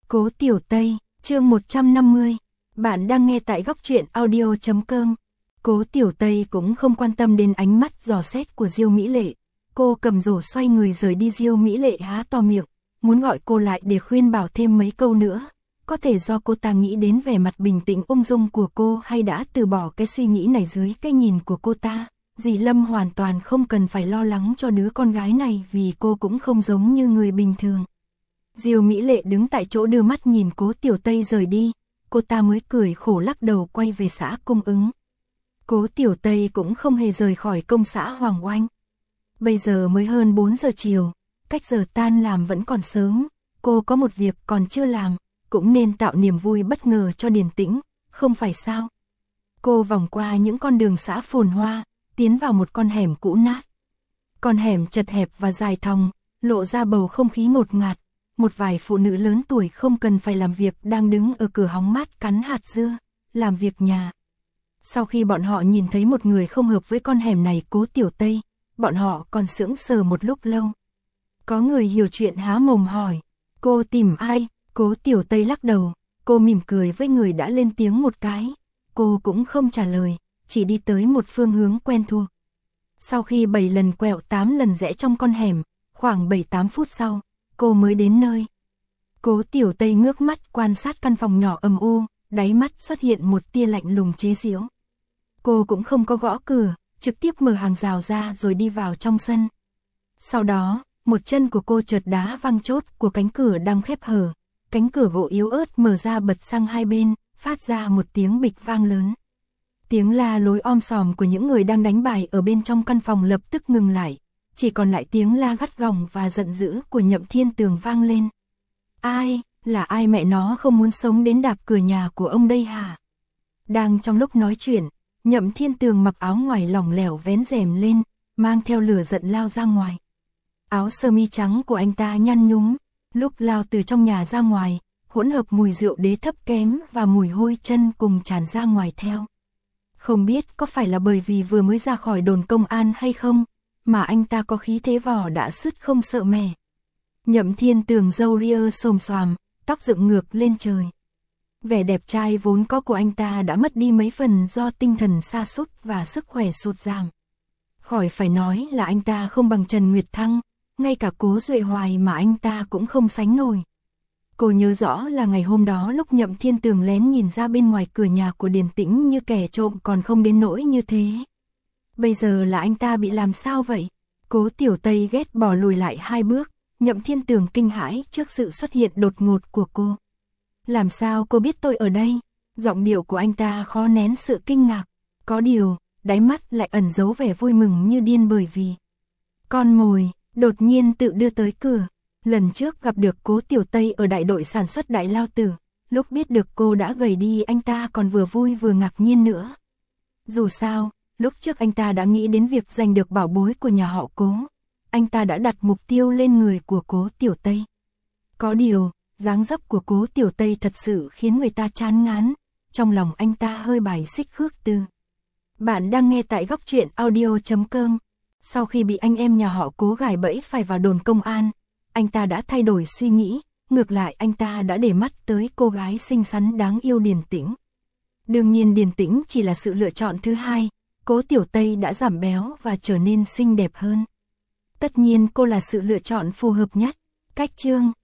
Cố Tiểu Tây, chương 150. Bạn đang nghe tại góc truyện audio.com. Cố Tiểu Tây cũng không quan tâm đến ánh mắt dò xét của Diêu Mỹ Lệ. Cô cầm rổ xoay người rời đi. Diêu Mỹ Lệ há to miệng, muốn gọi cô lại để khuyên bảo thêm mấy câu nữa. Có thể do cô ta nghĩ đến vẻ mặt bình tĩnh ung dung của cô hay đã từ bỏ cái suy nghĩ này dưới cái nhìn của cô ta. Dì Lâm hoàn toàn không cần phải lo lắng cho đứa con gái này vì cô cũng không giống như người bình thường. Diêu Mỹ Lệ đứng tại chỗ đưa mắt nhìn Cố Tiểu Tây rời đi, cô ta mới cười khổ lắc đầu quay về xã Cung Ứng. Cố Tiểu Tây cũng không hề rời khỏi công xã Hoàng Oanh. Bây giờ mới hơn 4 giờ chiều, cách giờ tan làm vẫn còn sớm, cô có một việc còn chưa làm, cũng nên tạo niềm vui bất ngờ cho Điền Tĩnh, không phải sao? Cô vòng qua những con đường xã phồn hoa, tiến vào một con hẻm cũ nát. Con hẻm chật hẹp và dài thòng, lộ ra bầu không khí ngột ngạt. Một vài phụ nữ lớn tuổi không cần phải làm việc đang đứng ở cửa hóng mát cắn hạt dưa, làm việc nhà. Sau khi bọn họ nhìn thấy một người không hợp với con hẻm này, Cố Tiểu Tây, bọn họ còn sững sờ một lúc lâu. Có người hiểu chuyện há mồm hỏi, cô tìm ai? Cố Tiểu Tây lắc đầu, cô mỉm cười với người đã lên tiếng một cái. Cô cũng không trả lời, chỉ đi tới một phương hướng quen thuộc. Sau khi 7 lần quẹo 8 lần rẽ trong con hẻm, khoảng 7-8 phút sau, cô mới đến nơi. Cố Tiểu Tây ngước mắt quan sát căn phòng nhỏ âm u, đáy mắt xuất hiện một tia lạnh lùng chế giễu. Cô cũng không có gõ cửa, trực tiếp mở hàng rào ra rồi đi vào trong sân. Sau đó, một chân của cô chợt đá văng chốt của cánh cửa đang khép hở. Cánh cửa gỗ yếu ớt mở ra bật sang hai bên, phát ra một tiếng bịch vang lớn. Tiếng la lối om sòm của những người đang đánh bài ở bên trong căn phòng lập tức ngừng lại. Chỉ còn lại tiếng la gắt gỏng và giận dữ của Nhậm Thiên Tường vang lên. Ai, là ai mẹ nó không muốn sống đến đạp cửa nhà của ông đây hả? Đang trong lúc nói chuyện, Nhậm Thiên Tường mặc áo ngoài lỏng lẻo vén rèm lên, mang theo lửa giận lao ra ngoài. Áo sơ mi trắng của anh ta nhăn nhúm, lúc lao từ trong nhà ra ngoài, hỗn hợp mùi rượu đế thấp kém và mùi hôi chân cùng tràn ra ngoài theo. Không biết có phải là bởi vì vừa mới ra khỏi đồn công an hay không, mà anh ta có khí thế vỏ đã sứt không sợ mẻ. Nhậm Thiên Tường râu ria xồm xoàm, tóc dựng ngược lên trời. Vẻ đẹp trai vốn có của anh ta đã mất đi mấy phần do tinh thần sa sút và sức khỏe sụt giảm. Khỏi phải nói là anh ta không bằng Trần Nguyệt Thăng, ngay cả Cố Duệ Hoài mà anh ta cũng không sánh nổi. Cô nhớ rõ là ngày hôm đó lúc Nhậm Thiên Tường lén nhìn ra bên ngoài cửa nhà của Điền Tĩnh như kẻ trộm còn không đến nỗi như thế. Bây giờ là anh ta bị làm sao vậy? Cố Tiểu Tây ghét bỏ lùi lại 2 bước, Nhậm Thiên Tường kinh hãi trước sự xuất hiện đột ngột của cô. Làm sao cô biết tôi ở đây? Giọng điệu của anh ta khó nén sự kinh ngạc. Có điều, đáy mắt lại ẩn giấu vẻ vui mừng như điên bởi vì con mồi đột nhiên tự đưa tới cửa. Lần trước gặp được Cố Tiểu Tây ở đại đội sản xuất Đại Lao Tử, lúc biết được cô đã gầy đi anh ta còn vừa vui vừa ngạc nhiên nữa. Dù sao, lúc trước anh ta đã nghĩ đến việc giành được bảo bối của nhà họ Cố. Anh ta đã đặt mục tiêu lên người của Cố Tiểu Tây. Có điều, dáng dấp của Cố Tiểu Tây thật sự khiến người ta chán ngán. Trong lòng anh ta hơi bài xích Khước Từ. Bạn đang nghe tại góc truyện audio.com. Sau khi bị anh em nhà họ Cố gài bẫy phải vào đồn công an, anh ta đã thay đổi suy nghĩ. Ngược lại anh ta đã để mắt tới cô gái xinh xắn đáng yêu Điền Tĩnh. Đương nhiên Điền Tĩnh chỉ là sự lựa chọn thứ hai. Cố Tiểu Tây đã giảm béo và trở nên xinh đẹp hơn. Tất nhiên cô là sự lựa chọn phù hợp nhất. Cách chương